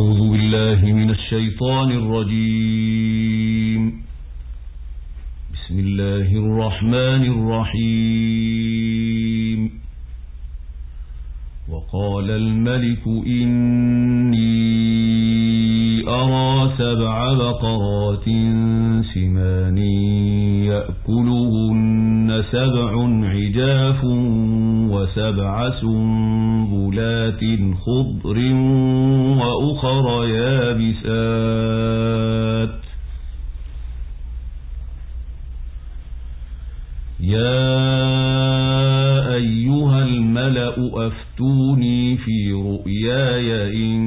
أعوذ بالله من الشيطان الرجيم. بسم الله الرحمن الرحيم. وقال الملك إني أرى 7 بقرات سمان يأكلهن 7 عجاف و7 سنبلات خضر وأخر يابسات يا أيها الملأ أفتوني في رؤياي إن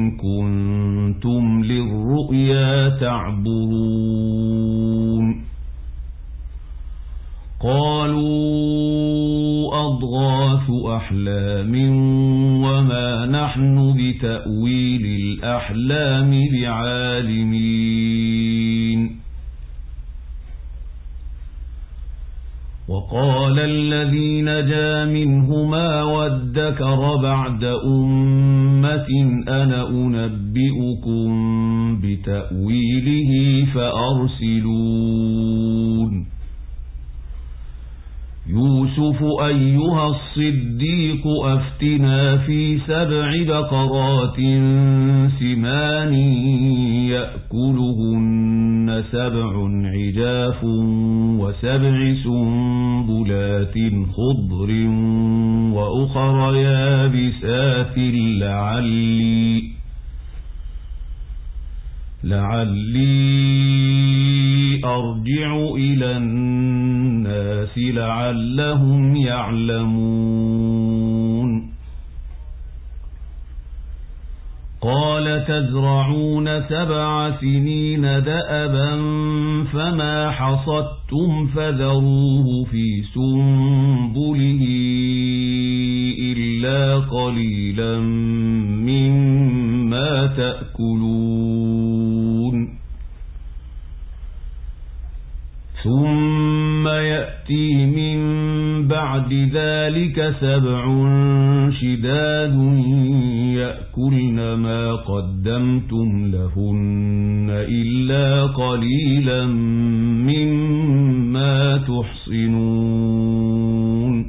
كنتم للرؤيا تعبرون. قالوا أضغاث أحلام وما نحن بتأويل الأحلام بعالمين. وقال الذي نجا منهما وادكر بعد أمة أنا أنبئكم بتأويله فأرسلون. يوسف أيها الصديق أفتنا في 7 بقرات سمان يأكلهن 7 عجاف و7 سنبلات خضر وأخر يابسات لعلي أرجع إلى الناس لعلهم يعلمون. قال تزرعون 7 سنين دأبا فما حصدتم فذروه في سنبله إلا قليلا مما تأكلون. ثم يأتي من بعد ذلك 7 شداد يأكلن ما قدمتم لهن إلا قليلا مما تحصنون.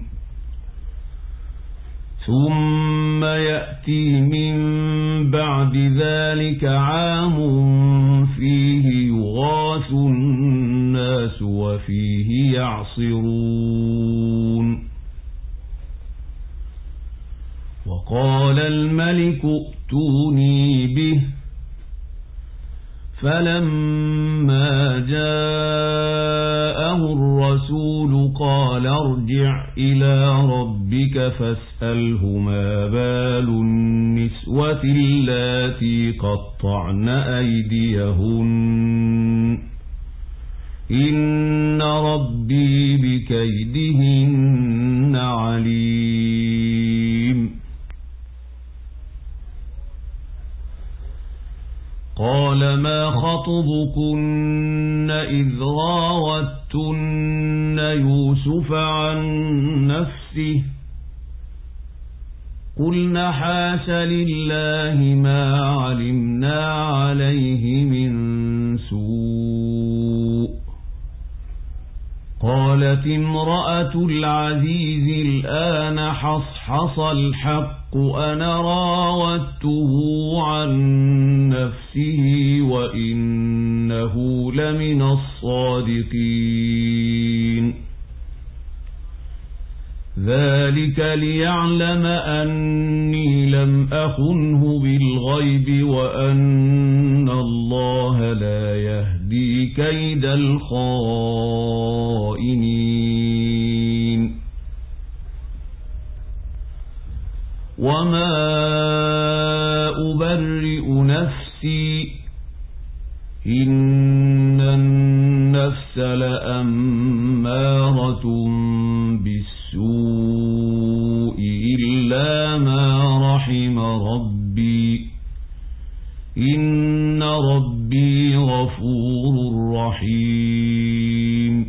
ثم يأتي من بعد ذلك عام فيه يغاث الناس وفيه يعصرون. وقال الملك ائتوني به. فلما جاءه الرسول قال ارجع إلى ربك فاسأله ما بال النسوة اللاتي قطعن أيديهن إن ربي بكيدهن عليم. قال ما خطبكن إذ راوتن يوسف عن نفسه قلنا حاش لله ما علمنا عليه من سوء. قالت امرأة العزيز الآن حصحص الحق أنا راودته عن نفسه وإنه لمن الصادقين. ذلك ليعلم أني لم أخنه بالغيب وأن الله لا يهدي كيد الخائنين. وما أبرئ نفسي إن النفس لأمارة بالسوء إلا ما رحم ربي إن ربي غفور رحيم.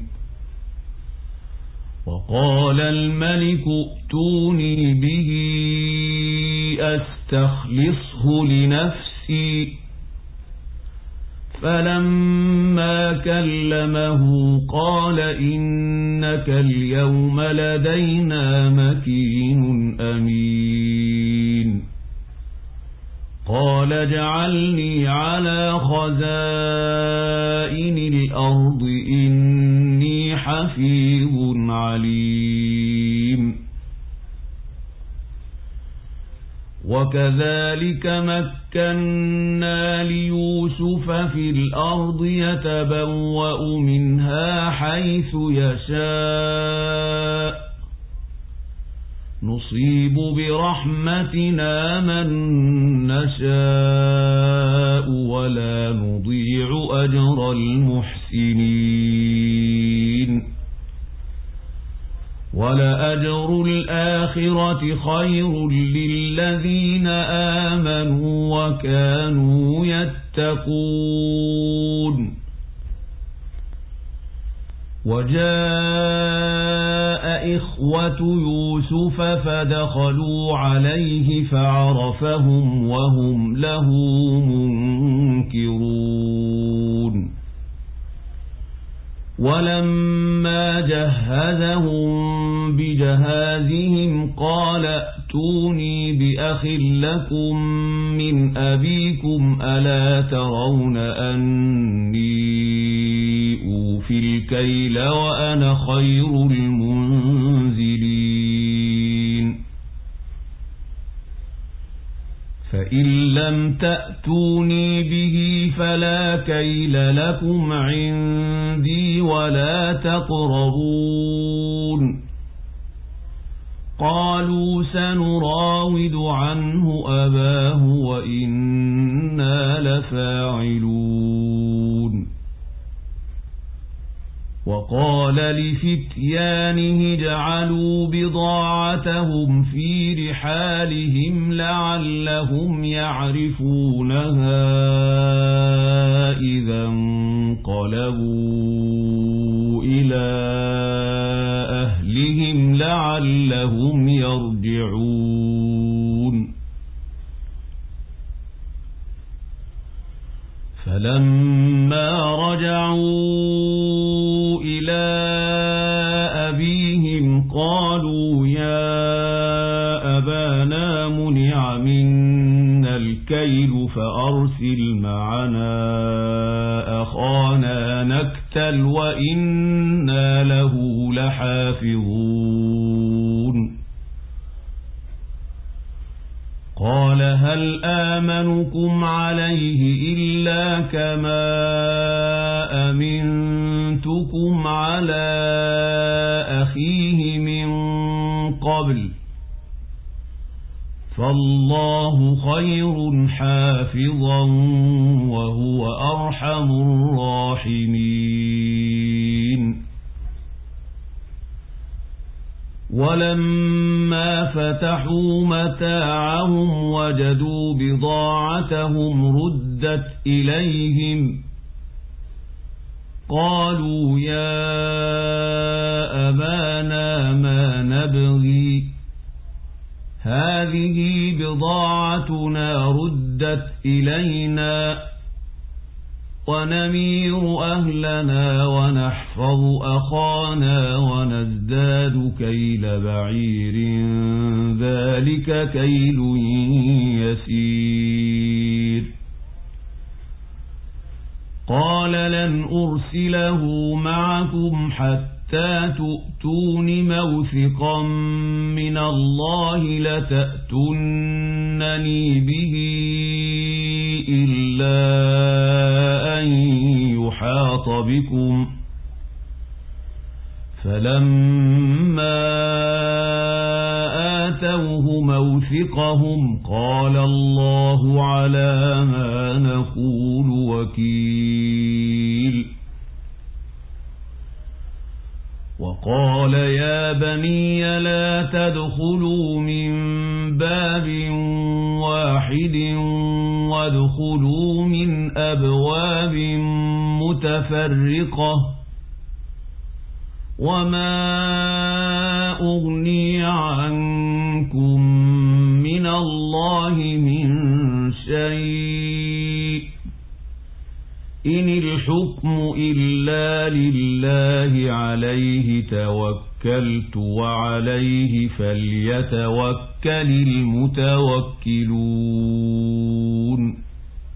وقال الملك ائتوني به أستخلصه لنفسي رأسي فلما كلمه قال إنك اليوم لدينا مكين أمين قال اجعلني على خزائن الأرض إني حفيظ عليم وكذلك مكنا ليوسف في الأرض يتبوأ منها حيث يشاء نصيب برحمتنا من نشاء ولا نضيع أجر المحسنين ولأجر الآخرة خير للذين آمنوا وكانوا يتقون وجاء إخوة يوسف فدخلوا عليه فعرفهم وهم له منكرون ولما جهزهم بجهازهم قال ائتوني بأخ لكم من أبيكم ألا ترون أني أوفي الكيل وأنا خير المنزلين فإن لم تأتوني به فلا كيل لكم عندي ولا تقربون قالوا سنراود عنه أباه وإنا لفاعلون وقال لفتيانه اجعلوا بضاعتهم في رحالهم لعلهم يعرفونها إذا انقلبوا إلى أهلهم لعلهم يرجعون فلما رجعوا إلى أبيهم قالوا يا أبانا منع منا الكيل فأرسل معنا أخانا نكتل وإنا له لحافظون قال هل آمنكم عليه إلا كما أمنتكم على أخيه من قبل فالله خير حافظا وهو أرحم الراحمين ولما فتحوا متاعهم وجدوا بضاعتهم ردت إليهم قالوا يا أبانا ما نبغي هذه بضاعتنا ردت إلينا ونمير أهلنا ونحفظ أخانا ونزداد كيل بعير ذلك كيل يسير قال لن أرسله معكم حتى تؤتون موثقا من الله لتأتونني به إلا أن يحاط بكم فلما آتوه موثقهم قال الله على ما نقول وكيل وقال يا بني لا تدخلوا من باب واحد وادخلوا من أبواب متفرقة وما أغني عنكم من الله من شيء إن الحكم إلا لله عليه توكلت وعليه فليتوكل المتوكلون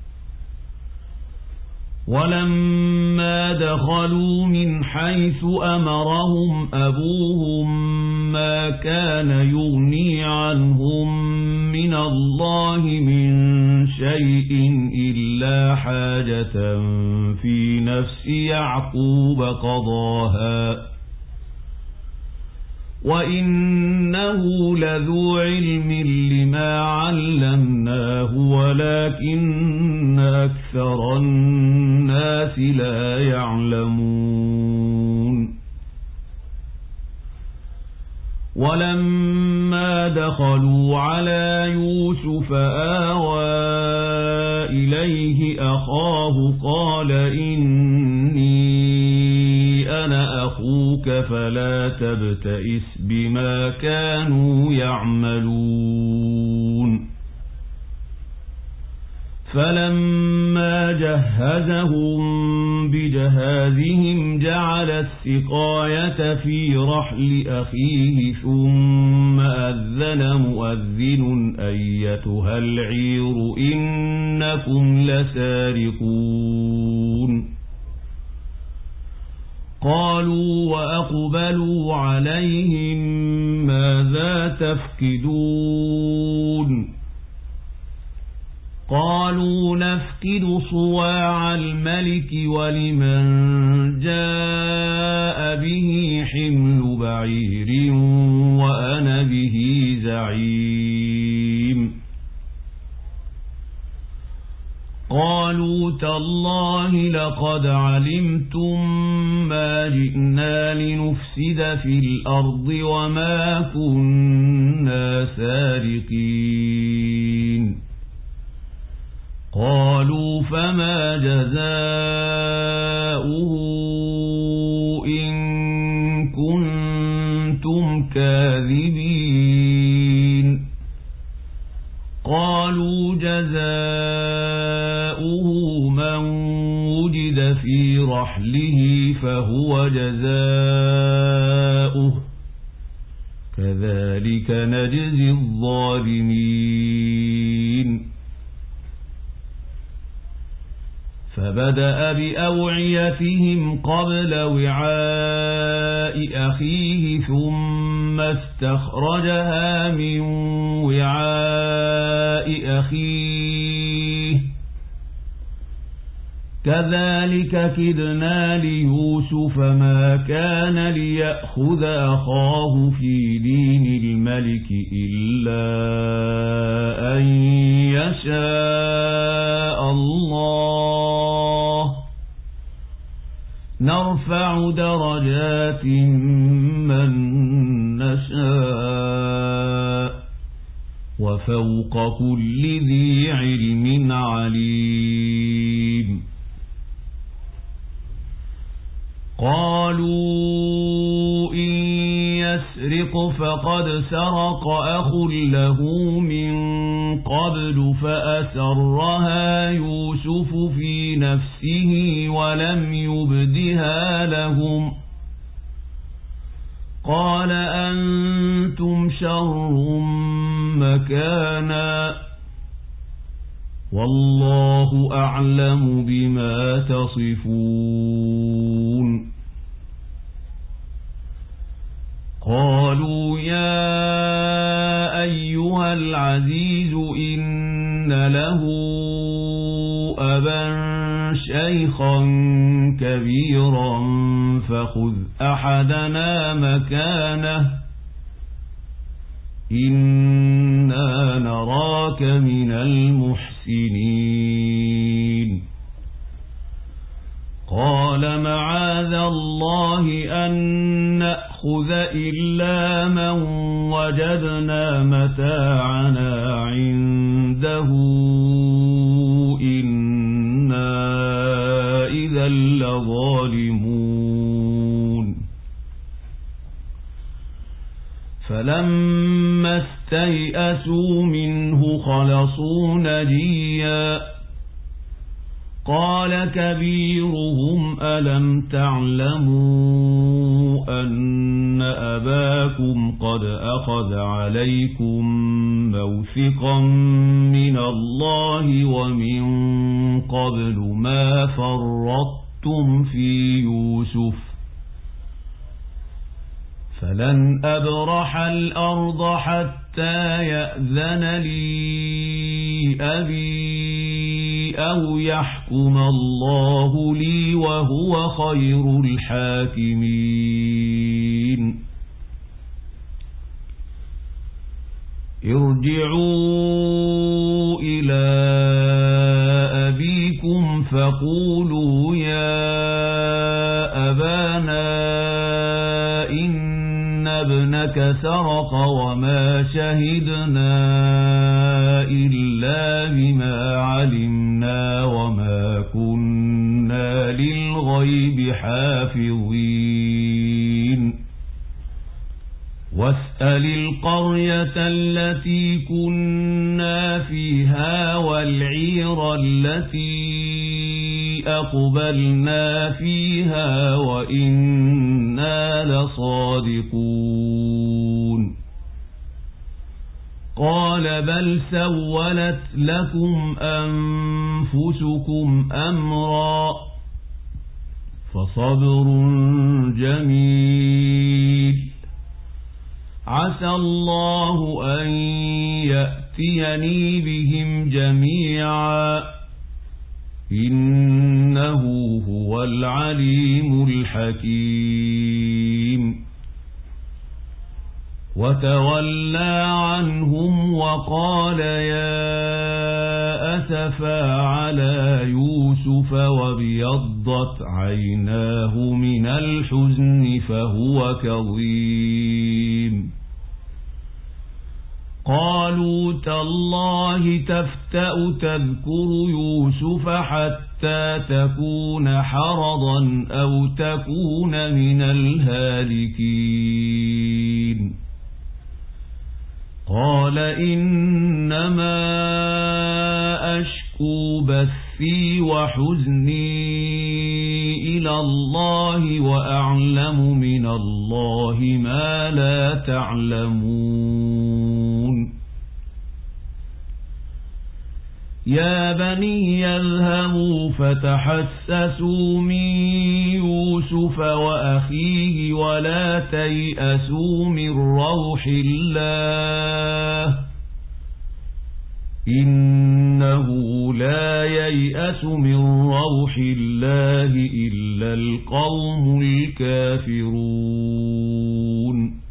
ولما دخلوا من حيث أمرهم أبوهم ما كان يغني عنهم من الله من شيء إلا حاجة في نفس يعقوب قضاها وإنه لذو علم لما علمناه ولكن أكثر الناس لا يعلمون ولما دخلوا على يوسف آوى إليه أخاه قال إني أنا أخوك فلا تبتئس بما كانوا يعملون فلما جهزهم بجهازهم جعل السقاية في رحل أخيه ثم أذن مؤذن أيتها العير إنكم لسارقون قالوا وأقبلوا عليهم ماذا تفقدون قالوا نفقد صواع الملك ولمن جاء به حمل بعير وأنا به زعيم قالوا تالله لقد علمتم ما جئنا لنفسد في الأرض وما كنا سارقين قالوا فما جزاؤه إن كنتم كاذبين قالوا جزاؤه من وجد في رحله فهو جزاؤه كذلك نجزي الظالمين فبدأ بأوعيتهم قبل وعاء أخيه ثم استخرجها من وعاء أخيه كذلك كدنا ليوسف ما كان ليأخذ أخاه في دين الملك إلا أن يشاء الله نرفع درجات من نشاء وفوق كل ذي علم عليم قالوا إن يسرق فقد سرق أخ له من قبل فأسرها يوسف في نفسه ولم يبدها لهم قال أنتم شر مكانا والله أعلم بما تصفون قالوا يا أيها العزيز إن له أبا شيخا كبيرا فخذ أحدنا مكانه إنا نراك من المحسنين قال معاذ الله أن نأخذ إلا من وجدنا متاعنا عنده إنا إذا لظالمون فلما استيئسوا منه خلصوا نجيا قال كبيرهم ألم تعلموا أن أباكم قد أخذ عليكم موثقا من الله ومن قبل ما فرطتم في يوسف فلن أبرح الأرض حتى يأذن لي أبي أو يحكم الله لي وهو خير الحاكمين ارجعوا إلى أبيكم فقولوا يا أبانا إن ابنك سرق وما شهدنا إلا بما علمنا وما كنا للغيب حافظين واسأل القرية التي كنا فيها والعير التي أقبلنا فيها وإنا لصادقون قال بل سولت لكم أنفسكم أمرا فصبر جميل عسى الله أن يأتيني بهم جميعا إنه هو العليم الحكيم وتولى عنهم وقال يا أسفا على يوسف وابيضت عيناه من الحزن فهو كظيم قالوا تالله تفتأ تذكر يوسف حتى تكون حرضا أو تكون من الهالكين قال إنما أشكو بثي وحزني إلى الله وأعلم من الله ما لا تعلمون يا بني يذهبوا فتحسسوا من يوسف وأخيه ولا تيأسوا من روح الله إنه لا ييأس من روح الله إلا القوم الكافرون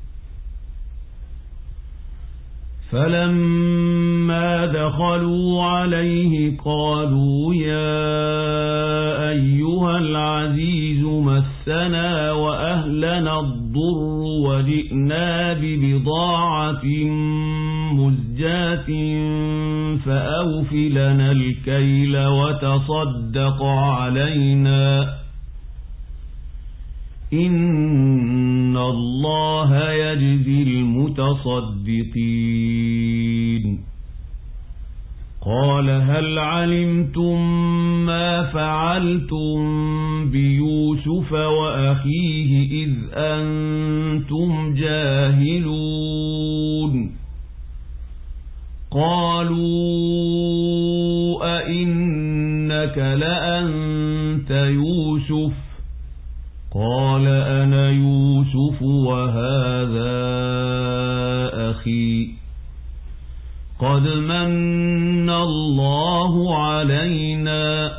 فلما دخلوا عليه قالوا يا أيها العزيز مسنا وأهلنا الضر وجئنا ببضاعة مزجاة فأوف لنا الكيل وتصدق علينا إن الله يجزي المتصدقين قال هل علمتم ما فعلتم بيوسف وأخيه إذ أنتم جاهلون قالوا أئنك لأنت يوسف قال أنا يوسف وهذا أخي قد من الله علينا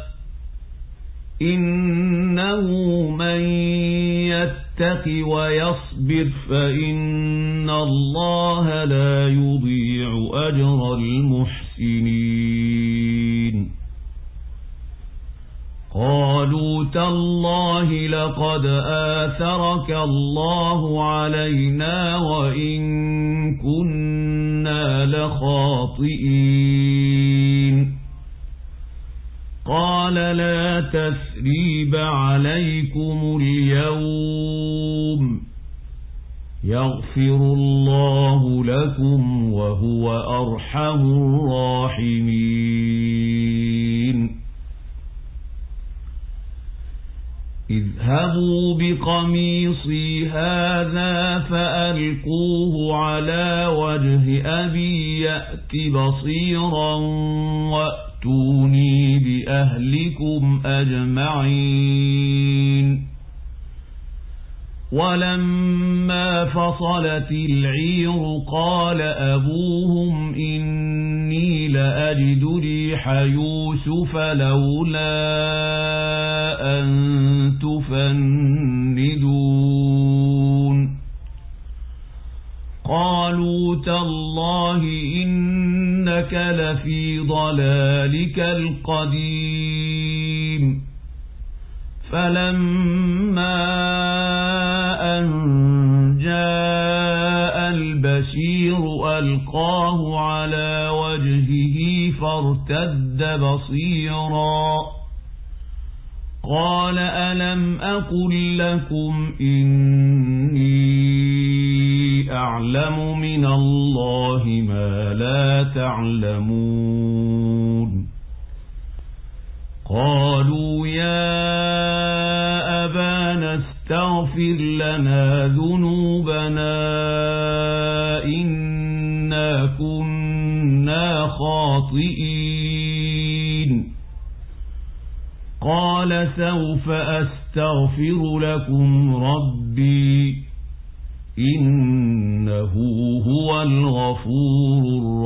إنه من يتق ويصبر فإن الله لا يضيع أجر المحسنين قالوا تالله لقد آثرك الله علينا وإن كنا لخاطئين قال لا تثريب عليكم اليوم يغفر الله لكم وهو أرحم الراحمين اذهبوا بقميصي هذا فألقوه على وجه أبي يأت بصيرا وأتوني بأهلكم أجمعين. ولما فصلت العير قال أبوهم إني لأجد ريح يوسف لولا أن تفندون. قالوا تالله إنك لفي ضلالك القديم. فلما أن جاء البشير ألقاه على وجهه فارتد بصيرا قال ألم أقل لكم إني أعلم من الله ما لا تعلمون. قالوا يا أبانا استغفر لنا ذنوبنا إنا كنا خاطئين. قال سوف أستغفر لكم ربي إنه هو الغفور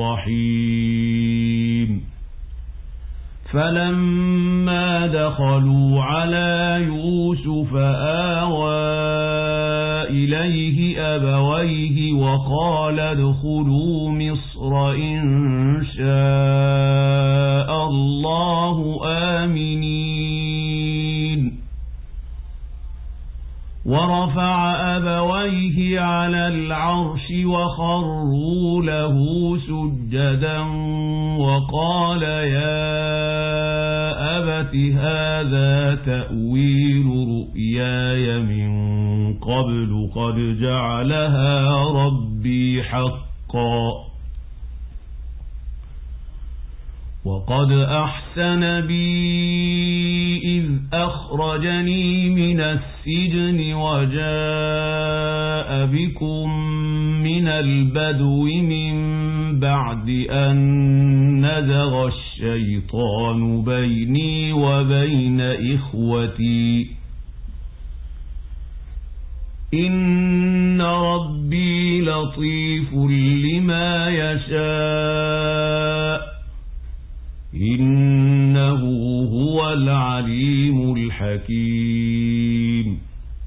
الرحيم. فلما دخلوا على يوسف آوى إليه أبويه وقال ادخلوا مصر إن شاء الله آمنين. ورفع أبويه على العرش وخروا له سجدا وقال يا أبت هذا تأويل رؤياي من قبل قد جعلها ربي حقا وقد أحسن بي إذ أخرجني من السجن وجاء بكم من البدو من بعد أن نزغ الشيطان بيني وبين إخوتي إن ربي لطيف لما يشاء إنه هو العليم الحكيم.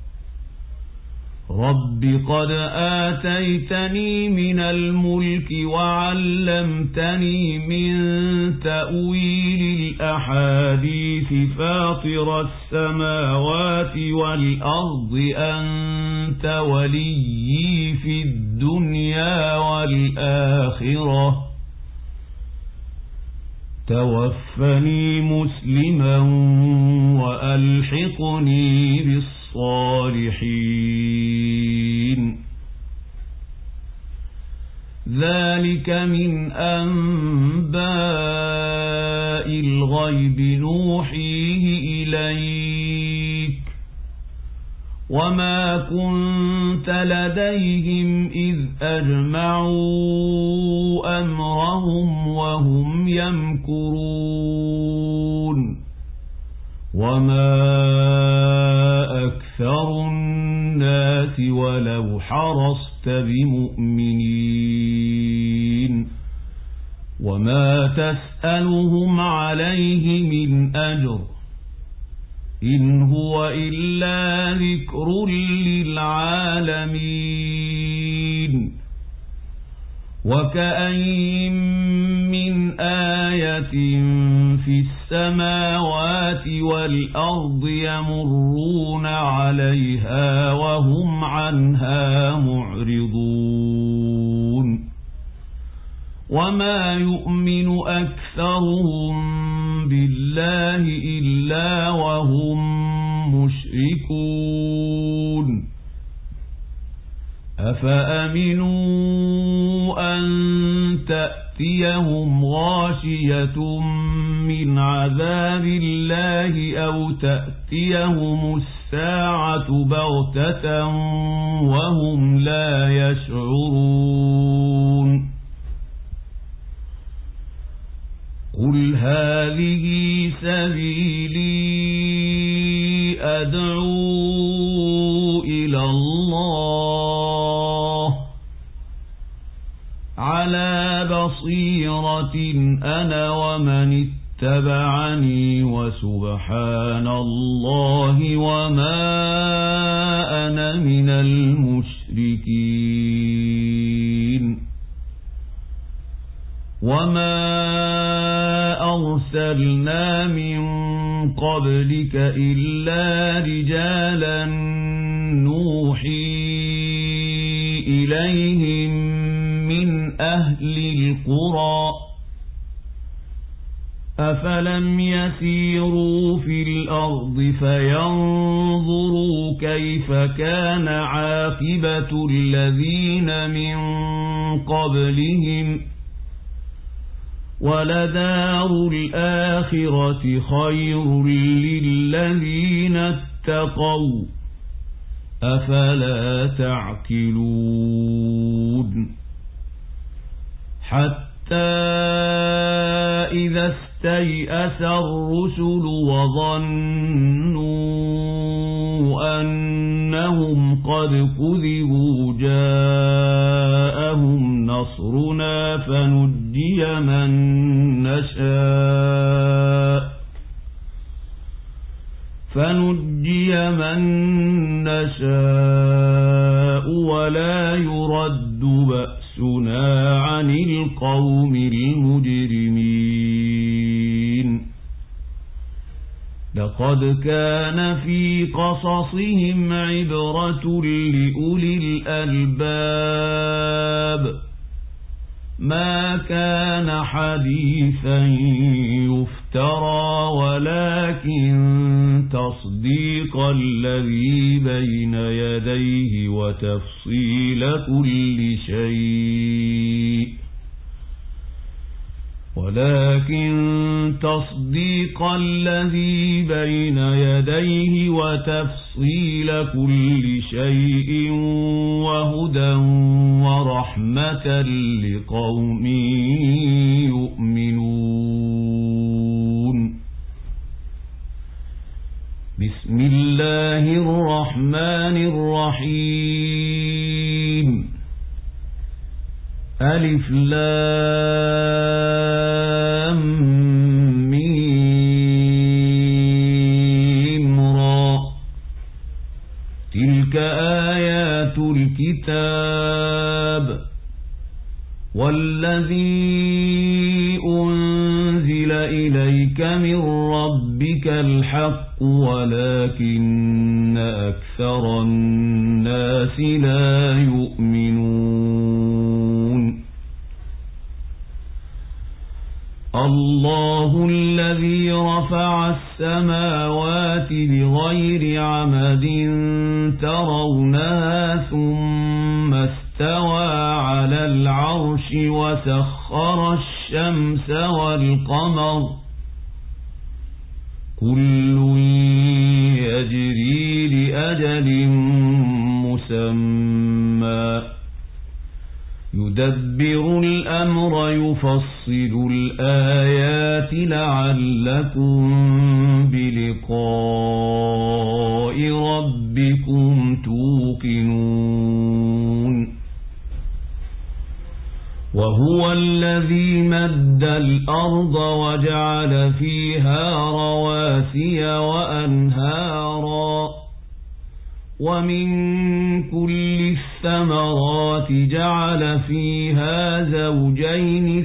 رب قد آتيتني من الملك وعلمتني من تأويل الأحاديث فاطر السماوات والأرض أنت وليي في الدنيا والآخرة توفني مسلما وألحقني بالصالحين. ذلك من أنباء الغيب نوحيه إليك وما كنت لديهم إذ أجمعوا أمرهم وهم يمكرون وما أكثر الناس ولو حرصت بمؤمنين وما تسألهم عليه من أجر إن هو إلا ذكر للعالمين. وكأين من آية في السماوات والأرض يمرون عليها وهم عنها معرضون وما يؤمن أكثرهم بالله إلا وهم مشركون. أفأمنوا أن تأتيهم غاشية من عذاب الله أو تأتيهم الساعة بغتة وهم لا يشعرون قل هذه سبيلي أدعو إلى الله على بصيرة أنا ومن اتبعني وسبحان الله وما أنا من المشركين وما أرسلنا من قبلك إلا رجالا نوحي إليهم من أهل القرى أفلم يسيروا في الأرض فينظروا كيف كان عاقبة الذين من قبلهم ولدار الآخرة خير للذين اتقوا أفلا تعقلون حتى إذا استيأس الرسل وظنوا أنهم قد كذبوا جاءهم نصرنا فنجي من نشاء ولا يرد بأسنا عن القوم المجرمين لقد كان في قصصهم عبرة لأولي الألباب ما كان حديثا يفترى ولكن تصديق الذي بين يديه وتفصيل كل شيء وهدى ورحمة لقوم يؤمنون بسم الله الرحمن الرحيم ألف لام ميم را تلك آيات الكتاب والذي أنزل إليك من ربك الحق ولكن أكثر الناس لا يؤمنون الله الذي رفع السماوات بغير عمد ترونها ثم استوى على العرش وسخر الشمس والقمر كل يجري لأجل مسمى يدبر الأمر يفصل الآيات لعلكم بلقاء ربكم توقنون وهو الذي مد الأرض وجعل فيها رواسي وأنهارا ومن كل الثمرات جعل فيها زوجين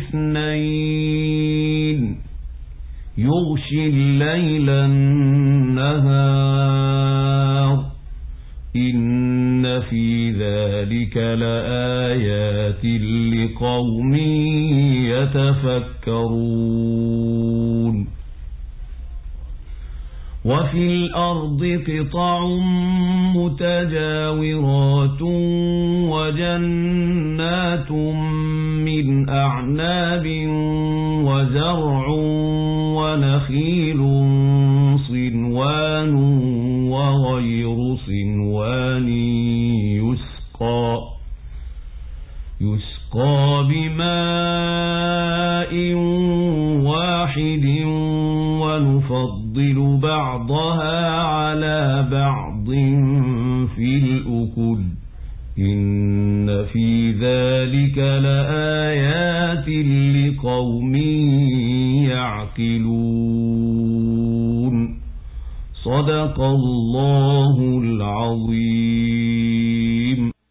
اثنين يغشي الليل النهار إن في ذلك لآيات لقوم يتفكرون وفي الأرض قطع متجاورات وجنات من أعناب وزرع ونخيل صنوان وغير صنوان يسقى بماء واحد ونفضل بعضها على بعض في الأكل إن في ذلك لآيات لقوم يعقلون صدق الله العظيم.